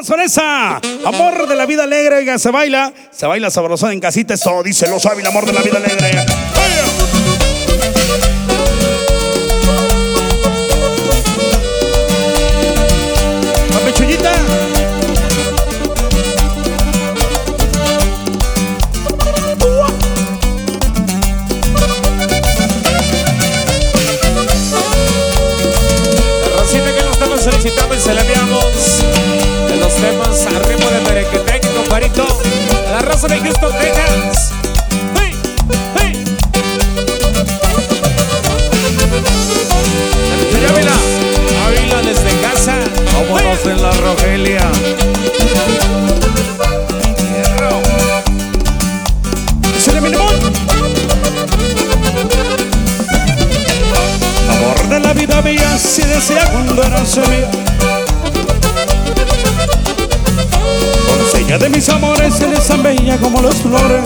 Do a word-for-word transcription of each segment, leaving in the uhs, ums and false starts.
Vamos con esa. Amor de la vida alegre, oiga, se baila. Se baila sabroso en casita. Eso dice Los Ávila, amor de la vida alegre. ¡Vaya! La pechullita. Solicitamos y se la enviamos de los temas al ritmo de Merequetec, comparito, a la raza de Houston, Texas. ¡Hey! ¡Hey! De Ávila, Ávila desde casa. Vámonos hey. En la Rogelia. Hierro. ¡Se le minimó! Amor de la vida mía, si decía cuando era mía. Doncella de mis amores, eres tan bella como las flores.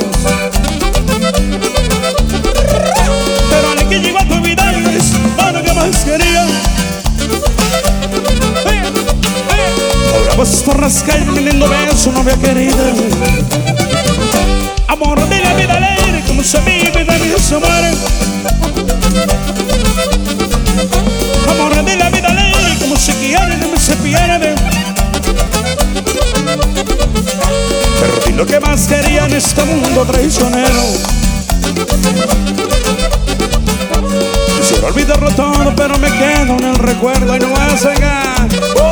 Pero al que llegó a tu vida eres lo que más quería. Ahora vas por las calles vendiendo besos, novia querida. Amor de la vida alegre, como se vive de mis amores. Amor de la vida alegre, como se quiere, no se pierde. Perdí lo que más quería en este mundo traicionero. Quisiera olvidarlo todo, pero me quedo en el recuerdo y no vas a llegar.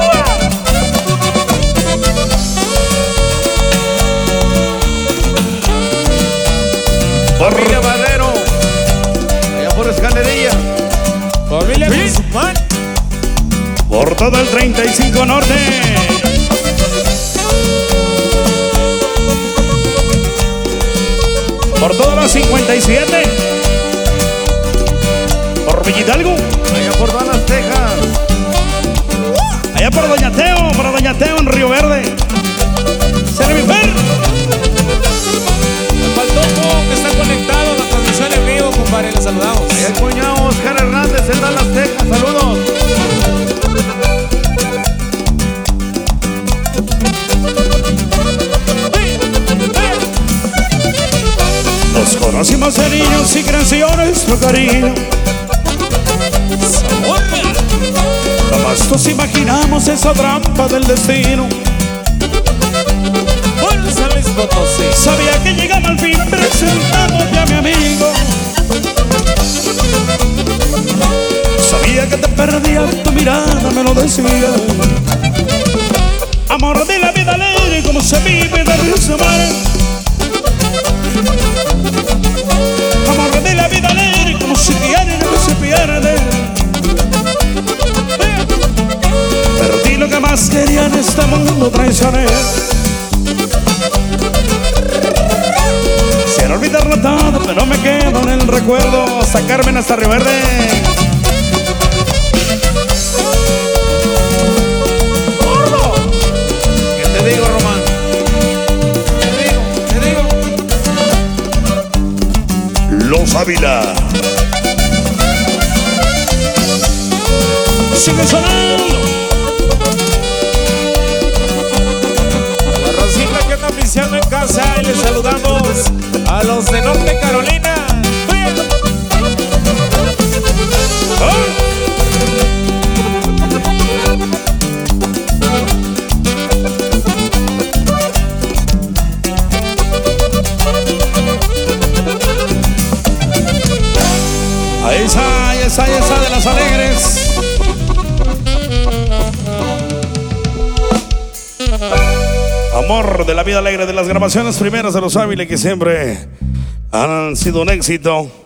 Familia Valero, allá por Escalería. Familia Guzmán. Por todo el treinta y cinco Norte. Por toda la cincuenta y siete. Por Villa Hidalgo. Allá por Dallas, Texas. Allá por Doña Teo, por Doña Teo en Río Verde. Servifer. Me faltó uno que está conectado a la transmisión en vivo, compadre. Le saludamos. Allá el cuñado Oscar Hernández en Dallas, Texas. Saludos. Nos conocimos de niños y creció nuestro cariño. Jamás nos imaginamos esa trampa del destino. Sabía que llegaba al fin presentándote a mi amigo. Sabía que te perdía, tu mirada me lo decía. Amor de la vida alegre, como se vive de los amores. Amor de la vida alegre, como se tiene, no se pierde. Perdí lo que más quería en este mundo traicionero. Quisiera olvidarlo todo, pero me quedo en el recuerdo. Hasta Carmen, hasta Río Verde. ¡Gordo! ¿Qué te digo, Román? Te digo, te digo. Los Ávila. Sigue sonando. La Rosita que anda oficiando en casa y les saludamos a los de Norte Carolina. Ahí está, ahí está, ahí está de las alegres. Amor de la vida alegre, de las grabaciones primeras de Los Ávila, que siempre han sido un éxito.